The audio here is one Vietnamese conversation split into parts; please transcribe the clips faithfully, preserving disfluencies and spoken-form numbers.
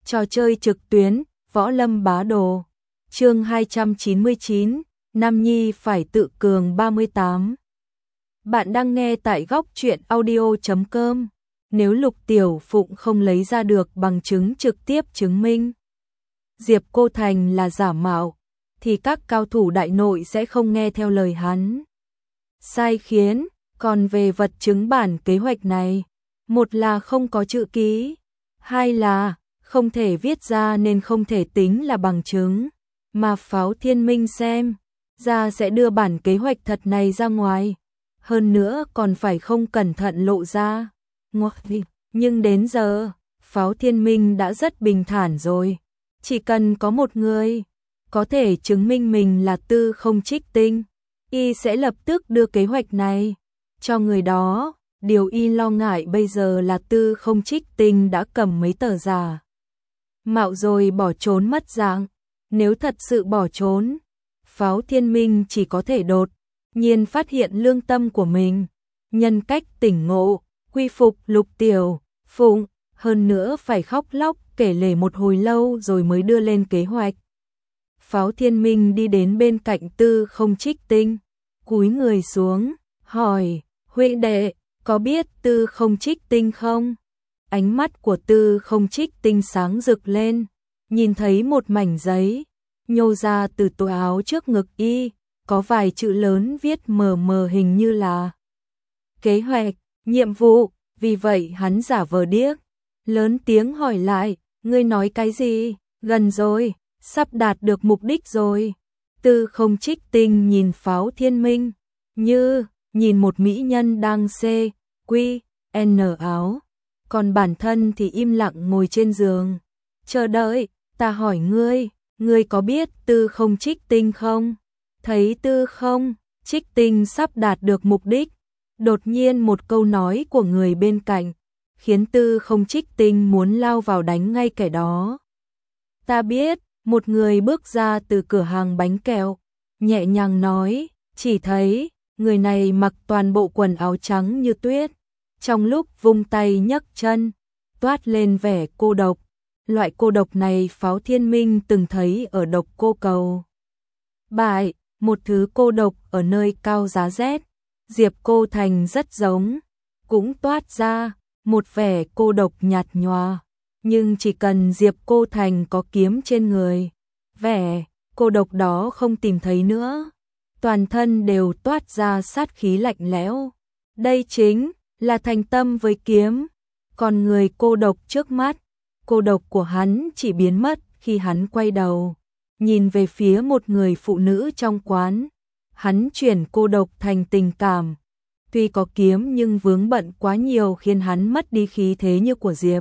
Trò chơi trực tuyến, Võ Lâm Bá Đồ. Chương hai trăm chín mươi chín, Nam Nhi phải tự cường ba mươi tám. Bạn đang nghe tại góc truyện audio chấm com. Nếu Lục Tiểu Phụng không lấy ra được bằng chứng trực tiếp chứng minh Diệp Cô Thành là giả mạo, thì các cao thủ đại nội sẽ không nghe theo lời hắn sai khiến. Còn về vật chứng bản kế hoạch này, một là không có chữ ký, hai là không thể viết ra nên không thể tính là bằng chứng, mà Pháo Thiên Minh xem ra sẽ đưa bản kế hoạch thật này ra ngoài, hơn nữa còn phải không cẩn thận lộ ra. Nhưng đến giờ, Pháo Thiên Minh đã rất bình thản rồi, chỉ cần có một người có thể chứng minh mình là Tư Không Trích Tinh, y sẽ lập tức đưa kế hoạch này cho người đó. Điều y lo ngại bây giờ là Tư Không Trích Tinh đã cầm mấy tờ giả mạo rồi bỏ trốn mất dạng. Nếu thật sự bỏ trốn, Pháo Thiên Minh chỉ có thể đột nhiên phát hiện lương tâm của mình, nhân cách tỉnh ngộ, quy phục Lục Tiểu Phụng, hơn nữa phải khóc lóc kể lể một hồi lâu rồi mới đưa lên kế hoạch. Pháo Thiên Minh đi đến bên cạnh Tư Không Trích Tinh, cúi người xuống, hỏi: "Huynh đệ, có biết Tư Không Trích Tinh không?" Ánh mắt của Tư Không Trích Tinh sáng rực lên, nhìn thấy một mảnh giấy nhô ra từ túi áo trước ngực y, có vài chữ lớn viết mờ mờ hình như là kế hoạch, nhiệm vụ, vì vậy hắn giả vờ điếc, lớn tiếng hỏi lại: "Ngươi nói cái gì? Gần rồi, sắp đạt được mục đích rồi." Tư Không Trích Tinh nhìn Pháo Thiên Minh như nhìn một mỹ nhân đang xê quy en áo, còn bản thân thì im lặng ngồi trên giường, chờ đợi. "Ta hỏi ngươi, ngươi có biết Tư Không Trích Tinh không?" Thấy Tư Không Trích Tinh sắp đạt được mục đích, đột nhiên một câu nói của người bên cạnh khiến Tư Không Trích Tinh muốn lao vào đánh ngay kẻ đó. "Ta biết." Một người bước ra từ cửa hàng bánh kẹo, nhẹ nhàng nói, chỉ thấy người này mặc toàn bộ quần áo trắng như tuyết, trong lúc vung tay nhấc chân, toát lên vẻ cô độc. Loại cô độc này Pháo Thiên Minh từng thấy ở Độc Cô Cầu Bại, một thứ cô độc ở nơi cao giá rét. Diệp Cô Thành rất giống, cũng toát ra một vẻ cô độc nhạt nhòa, nhưng chỉ cần Diệp Cô Thành có kiếm trên người, vẻ cô độc đó không tìm thấy nữa, toàn thân đều toát ra sát khí lạnh lẽo. Đây chính là thành tâm với kiếm. Còn người cô độc trước mắt, cô độc của hắn chỉ biến mất khi hắn quay đầu nhìn về phía một người phụ nữ trong quán. Hắn chuyển cô độc thành tình cảm. Tuy có kiếm nhưng vướng bận quá nhiều khiến hắn mất đi khí thế như của Diệp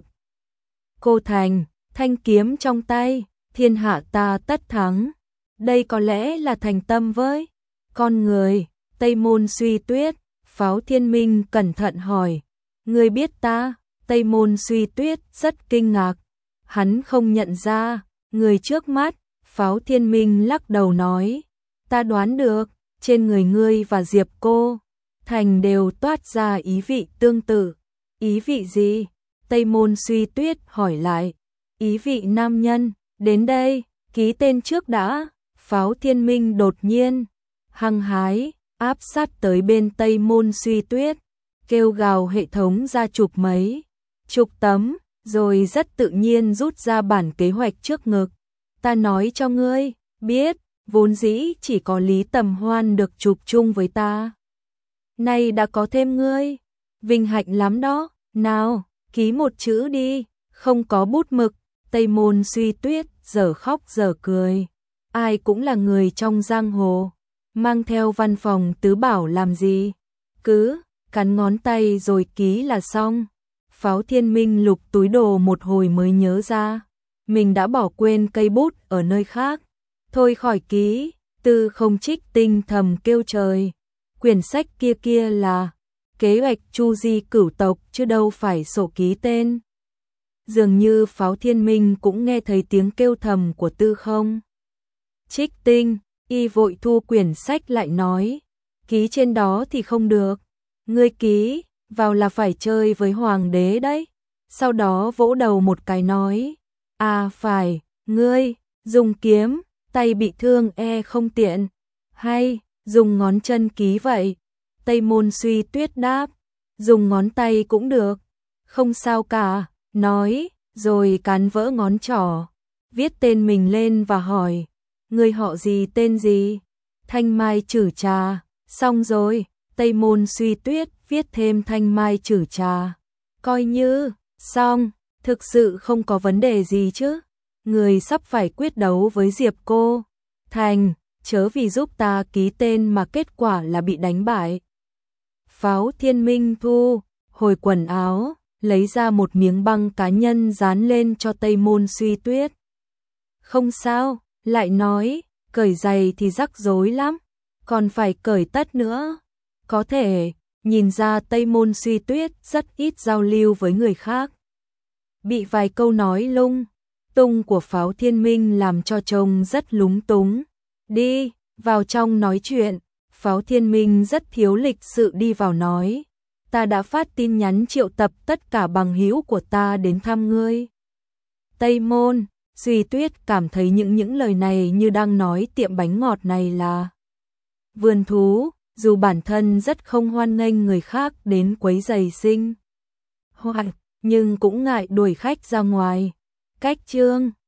Cô Thành. Thanh kiếm trong tay, thiên hạ ta tất thắng. Đây có lẽ là thành tâm với con người. Tây Môn Suy Tuyết. Pháo Thiên Minh cẩn thận hỏi: "Ngươi biết ta?" Tây Môn Suy Tuyết rất kinh ngạc, hắn không nhận ra người trước mắt. Pháo Thiên Minh lắc đầu nói: "Ta đoán được, trên người ngươi và Diệp Cô Thành đều toát ra ý vị tương tự." "Ý vị gì?" Tây Môn Suy Tuyết hỏi lại. "Ý vị nam nhân, đến đây, ký tên trước đã." Pháo Thiên Minh đột nhiên hăng hái áp sát tới bên Tây Môn Suy Tuyết, kêu gào hệ thống ra chụp mấy chục tấm, rồi rất tự nhiên rút ra bản kế hoạch trước ngực. "Ta nói cho ngươi biết, vốn dĩ chỉ có Lý Tầm Hoan được chụp chung với ta. Nay đã có thêm ngươi, vinh hạnh lắm đó. Nào, ký một chữ đi." Không có bút mực, Tây Môn Suy Tuyết giờ khóc giờ cười. Ai cũng là người trong giang hồ, mang theo văn phòng tứ bảo làm gì, cứ cắn ngón tay rồi ký là xong. Pháo Thiên Minh lục túi đồ một hồi mới nhớ ra mình đã bỏ quên cây bút ở nơi khác. Thôi khỏi ký. Tư Không Trích Tinh thầm kêu trời, quyển sách kia kia là kế hoạch chu di cửu tộc chứ đâu phải sổ ký tên. Dường như Pháo Thiên Minh cũng nghe thấy tiếng kêu thầm của Tư Không Trích Tinh, y vội thu quyển sách lại nói: "Ký trên đó thì không được, ngươi ký vào là phải chơi với hoàng đế đấy." Sau đó vỗ đầu một cái nói: À phải, ngươi, dùng kiếm, tay bị thương e không tiện, hay, dùng ngón chân ký vậy? Tây Môn Suy Tuyết đáp, dùng ngón tay cũng được, không sao cả, nói, rồi cán vỡ ngón trỏ, viết tên mình lên và hỏi, ngươi họ gì tên gì? Thanh Mai Trử Trà, xong rồi, Tây Môn Suy Tuyết viết thêm Thanh Mai Trử Trà, coi như, xong, thực sự không có vấn đề gì chứ, người sắp phải quyết đấu với Diệp cô, thành, chớ vì giúp ta ký tên mà kết quả là bị đánh bại. Pháo Thiên Minh thu hồi quần áo, lấy ra một miếng băng cá nhân dán lên cho Tây Môn Suy Tuyết. Không sao, lại nói, cởi giày thì rắc rối lắm, còn phải cởi tất nữa. Có thể, nhìn ra Tây Môn Suy Tuyết rất ít giao lưu với người khác. Bị vài câu nói lung tung của Pháo Thiên Minh làm cho trông rất lúng túng. Đi, vào trong nói chuyện. Pháo Thiên Minh rất thiếu lịch sự đi vào nói. Ta đã phát tin nhắn triệu tập tất cả bằng hữu của ta đến thăm ngươi. Tây Môn Suy Tuyết cảm thấy những những lời này như đang nói tiệm bánh ngọt này là vườn thú, dù bản thân rất không hoan nghênh người khác đến quấy rầy sinh hoạt, nhưng cũng ngại đuổi khách ra ngoài. Cách chương